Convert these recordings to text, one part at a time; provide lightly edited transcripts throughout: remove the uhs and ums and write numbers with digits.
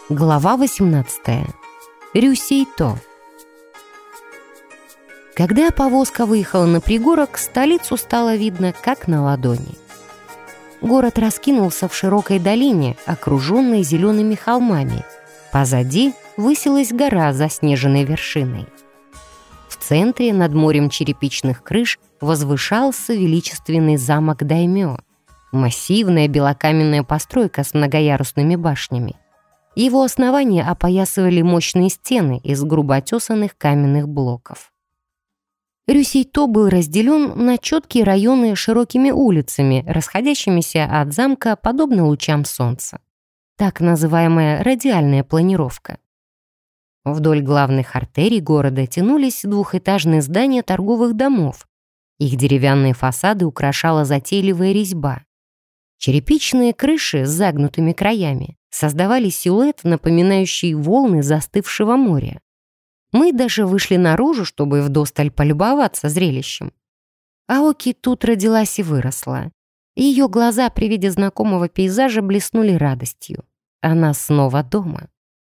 Глава 18. Рюсей-то. Когда повозка выехала на пригорок, столицу стало видно как на ладони. Город раскинулся в широкой долине, окруженной зелеными холмами. Позади высилась гора с заснеженной вершиной. В центре, над морем черепичных крыш, возвышался величественный замок Даймё. Массивная белокаменная постройка с многоярусными башнями. Его основание опоясывали мощные стены из грубо отесанных каменных блоков. Рюсей-то был разделен на четкие районы широкими улицами, расходящимися от замка подобно лучам солнца. Так называемая радиальная планировка. Вдоль главных артерий города тянулись двухэтажные здания торговых домов. Их деревянные фасады украшала затейливая резьба. Черепичные крыши с загнутыми краями создавали силуэт, напоминающий волны застывшего моря. Мы даже вышли наружу, чтобы вдосталь полюбоваться зрелищем. Аоки тут родилась и выросла. Ее глаза при виде знакомого пейзажа блеснули радостью. Она снова дома.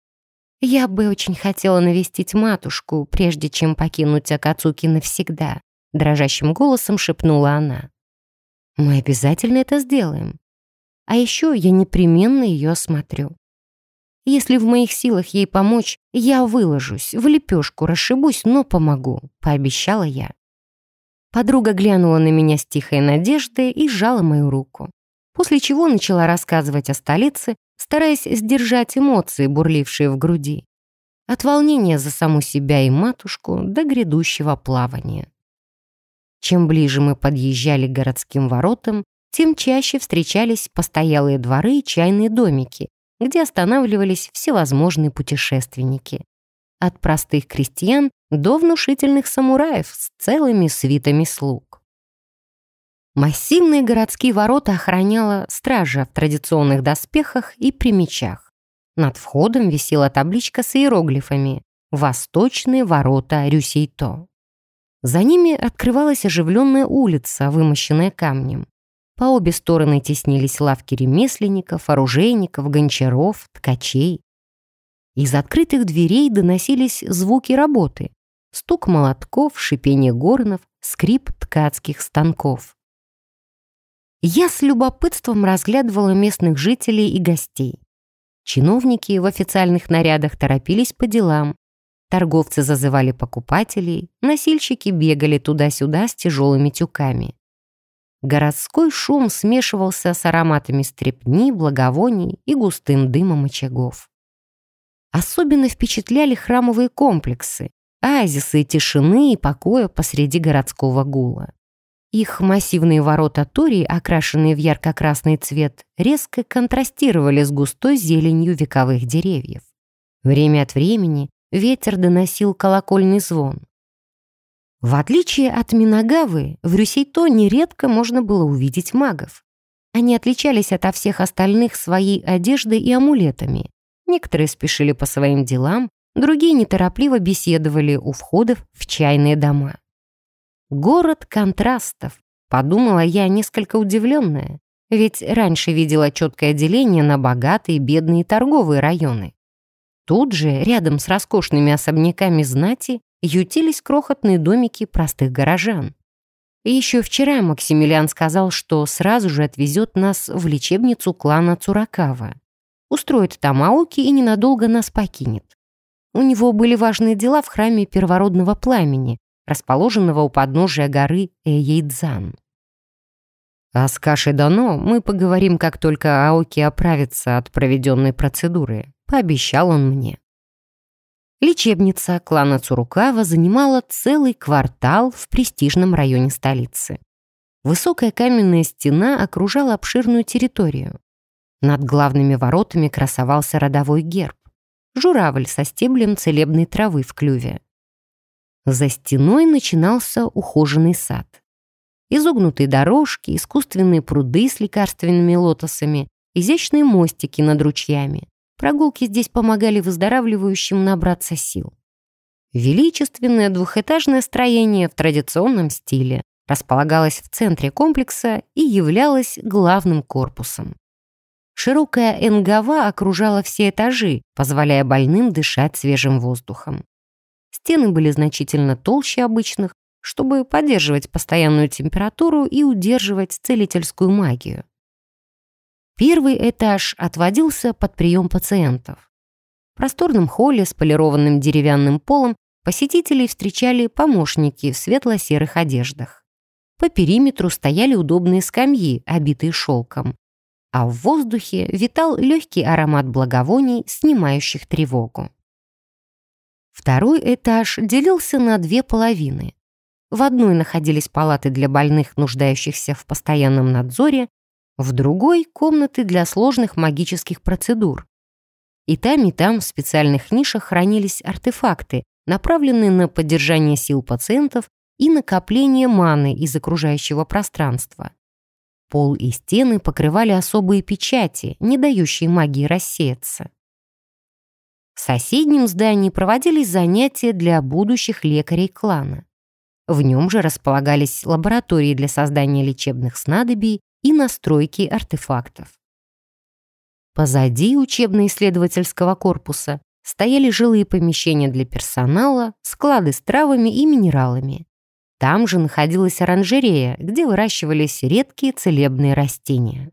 «Я бы очень хотела навестить матушку, прежде чем покинуть Акацуки навсегда», дрожащим голосом шепнула она. «Мы обязательно это сделаем. А еще я непременно ее осмотрю. Если в моих силах ей помочь, я выложусь, в лепешку расшибусь, но помогу», — пообещала я. Подруга глянула на меня с тихой надеждой и сжала мою руку, после чего начала рассказывать о столице, стараясь сдержать эмоции, бурлившие в груди. От волнения за саму себя и матушку до грядущего плавания. Чем ближе мы подъезжали к городским воротам, тем чаще встречались постоялые дворы и чайные домики, где останавливались всевозможные путешественники. От простых крестьян до внушительных самураев с целыми свитами слуг. Массивные городские ворота охраняла стража в традиционных доспехах и при мечах. Над входом висела табличка с иероглифами «Восточные ворота Рюсей-то». За ними открывалась оживленная улица, вымощенная камнем. По обе стороны теснились лавки ремесленников, оружейников, гончаров, ткачей. Из открытых дверей доносились звуки работы: стук молотков, шипение горнов, скрип ткацких станков. Я с любопытством разглядывала местных жителей и гостей. Чиновники в официальных нарядах торопились по делам. Торговцы зазывали покупателей, носильщики бегали туда-сюда с тяжелыми тюками. Городской шум смешивался с ароматами стрепни, благовоний и густым дымом очагов. Особенно впечатляли храмовые комплексы, оазисы тишины и покоя посреди городского гула. Их массивные ворота торий, окрашенные в ярко-красный цвет, резко контрастировали с густой зеленью вековых деревьев. Время от времени ветер доносил колокольный звон. В отличие от Минагавы, в Рюсей-то нередко можно было увидеть магов. Они отличались ото всех остальных своей одеждой и амулетами. Некоторые спешили по своим делам, другие неторопливо беседовали у входов в чайные дома. «Город контрастов», — подумала я, несколько удивленная, ведь раньше видела четкое деление на богатые, бедные и торговые районы. Тут же, рядом с роскошными особняками знати, ютились крохотные домики простых горожан. И еще вчера Максимилиан сказал, что сразу же отвезет нас в лечебницу клана Цуракава. Устроит там Аоки и ненадолго нас покинет. У него были важные дела в храме первородного пламени, расположенного у подножия горы Эйейдзан. А с Кашей Дано мы поговорим, как только Аоки оправится от проведенной процедуры, пообещал он мне. Лечебница клана Цуракава занимала целый квартал в престижном районе столицы. Высокая каменная стена окружала обширную территорию. Над главными воротами красовался родовой герб — журавль со стеблем целебной травы в клюве. За стеной начинался ухоженный сад. Изогнутые дорожки, искусственные пруды с лекарственными лотосами, изящные мостики над ручьями. Прогулки здесь помогали выздоравливающим набраться сил. Величественное двухэтажное строение в традиционном стиле располагалось в центре комплекса и являлось главным корпусом. Широкая энгава окружала все этажи, позволяя больным дышать свежим воздухом. Стены были значительно толще обычных, чтобы поддерживать постоянную температуру и удерживать целительскую магию. Первый этаж отводился под прием пациентов. В просторном холле с полированным деревянным полом посетителей встречали помощники в светло-серых одеждах. По периметру стояли удобные скамьи, обитые шелком, а в воздухе витал легкий аромат благовоний, снимающих тревогу. Второй этаж делился на две половины. В одной находились палаты для больных, нуждающихся в постоянном надзоре, в другой — комнаты для сложных магических процедур. И там в специальных нишах хранились артефакты, направленные на поддержание сил пациентов и накопление маны из окружающего пространства. Пол и стены покрывали особые печати, не дающие магии рассеяться. В соседнем здании проводились занятия для будущих лекарей клана. В нем же располагались лаборатории для создания лечебных снадобий и настройки артефактов. Позади учебно-исследовательского корпуса стояли жилые помещения для персонала, склады с травами и минералами. Там же находилась оранжерея, где выращивались редкие целебные растения.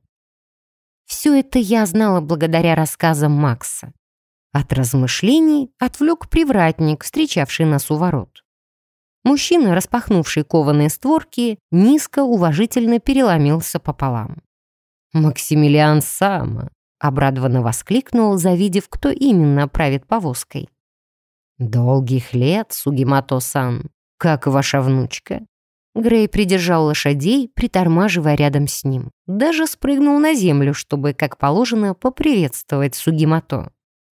Все это я знала благодаря рассказам Макса. От размышлений отвлек привратник, встречавший нас у ворот. Мужчина, распахнувший кованые створки, низко уважительно переломился пополам. «Максимилиан Сама!» — обрадованно воскликнул, завидев, кто именно правит повозкой. «Долгих лет, Сугимото-сан! Как ваша внучка?» Грей придержал лошадей, притормаживая рядом с ним. Даже спрыгнул на землю, чтобы, как положено, поприветствовать Сугимото.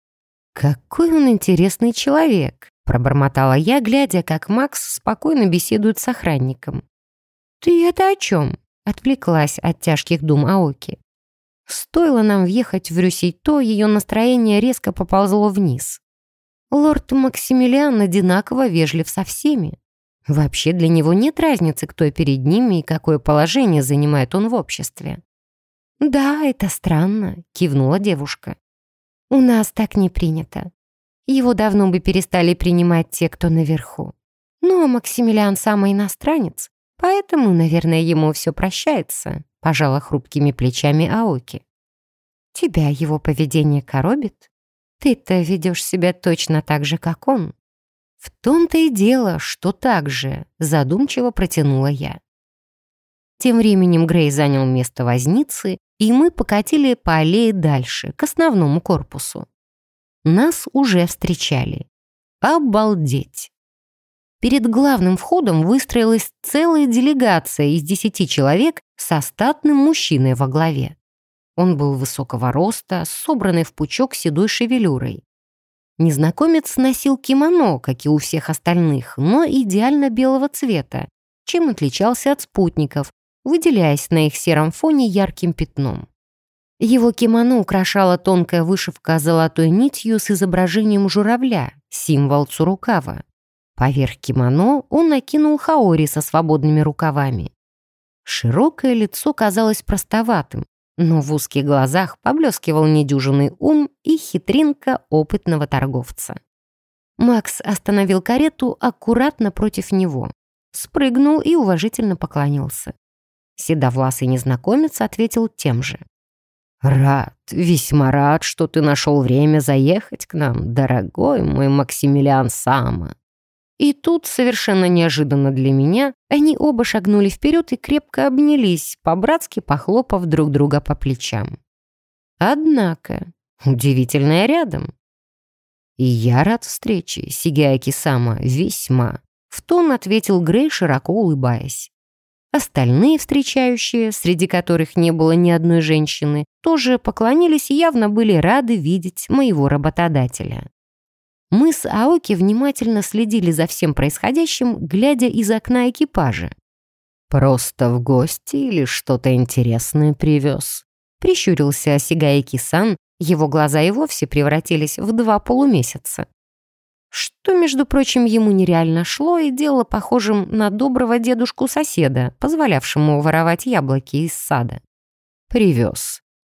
«Какой он интересный человек!» — пробормотала я, глядя, как Макс спокойно беседует с охранником. «Ты это о чем?» — отвлеклась от тяжких дум Аоки. Стоило нам въехать в Рюсейто, ее настроение резко поползло вниз. Лорд Максимилиан одинаково вежлив со всеми. Вообще для него нет разницы, кто перед ними и какое положение занимает он в обществе. «Да, это странно», — кивнула девушка. «У нас так не принято. Его давно бы перестали принимать те, кто наверху. Но Максимилиан самый иностранец, поэтому, наверное, ему все прощается», — пожала хрупкими плечами Аоки. «Тебя его поведение коробит? Ты-то ведешь себя точно так же, как он». «В том-то и дело, что так же», — задумчиво протянула я. Тем временем Грей занял место возницы, и мы покатили по аллее дальше, к основному корпусу. Нас уже встречали. Обалдеть! Перед главным входом выстроилась целая делегация из 10 человек со статным мужчиной во главе. Он был высокого роста, собранный в пучок седой шевелюрой. Незнакомец носил кимоно, как и у всех остальных, но идеально белого цвета, чем отличался от спутников, выделяясь на их сером фоне ярким пятном. Его кимоно украшала тонкая вышивка золотой нитью с изображением журавля, символ Цурукава. Поверх кимоно он накинул хаори со свободными рукавами. Широкое лицо казалось простоватым, но в узких глазах поблескивал недюжинный ум и хитринка опытного торговца. Макс остановил карету аккуратно против него, спрыгнул и уважительно поклонился. Седовласый незнакомец ответил тем же. «Рад, весьма рад, что ты нашел время заехать к нам, дорогой мой Максимилиан Сама». И тут, совершенно неожиданно для меня, они оба шагнули вперед и крепко обнялись, по-братски похлопав друг друга по плечам. Однако, удивительное рядом. «И я рад встрече, Сигиаки-сама, весьма», — в тон ответил Грей, широко улыбаясь. Остальные встречающие, среди которых не было ни одной женщины, тоже поклонились и явно были рады видеть моего работодателя. Мы с Аоки внимательно следили за всем происходящим, глядя из окна экипажа. «Просто в гости или что-то интересное привез?» Прищурился Сигаэки-сан, его глаза и вовсе превратились в 2 полумесяца. Что, между прочим, ему нереально шло и делало похожим на доброго дедушку-соседа, позволявшему воровать яблоки из сада. «Привез.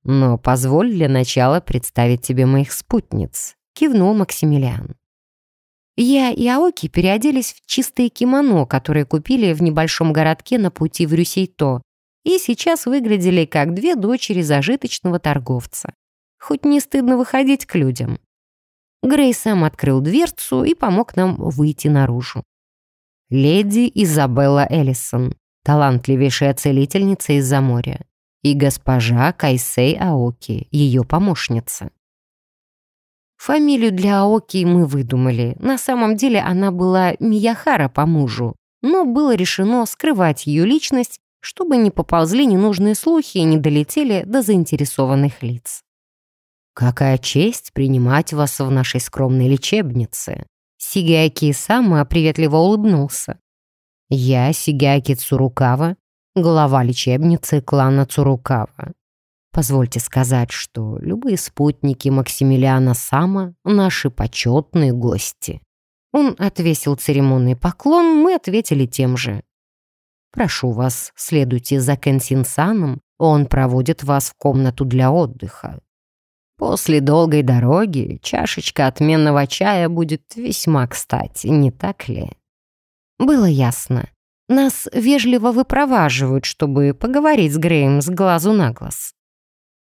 «Но позволь для начала представить тебе моих спутниц», — кивнул Максимилиан. Я и Аоки переоделись в чистые кимоно, которые купили в небольшом городке на пути в Рюсейто, и сейчас выглядели как две дочери зажиточного торговца. Хоть не стыдно выходить к людям. Грей сам открыл дверцу и помог нам выйти наружу. Леди Изабелла Эллисон, талантливейшая целительница из-за моря, и госпожа Кайсей Аоки, ее помощница. Фамилию для Аоки мы выдумали. На самом деле она была Мияхара по мужу, но было решено скрывать ее личность, чтобы не поползли ненужные слухи и не долетели до заинтересованных лиц. «Какая честь принимать вас в нашей скромной лечебнице!» Сигиаки Сама приветливо улыбнулся. «Я Сигиаки Цурукава, глава лечебницы клана Цурукава. Позвольте сказать, что любые спутники Максимилиана Сама — наши почетные гости». Он отвесил церемонный поклон, мы ответили тем же. «Прошу вас, следуйте за Кэнсин-саном, он проводит вас в комнату для отдыха. После долгой дороги чашечка отменного чая будет весьма кстати, не так ли?» Было ясно. Нас вежливо выпроваживают, чтобы поговорить с Греем с глазу на глаз.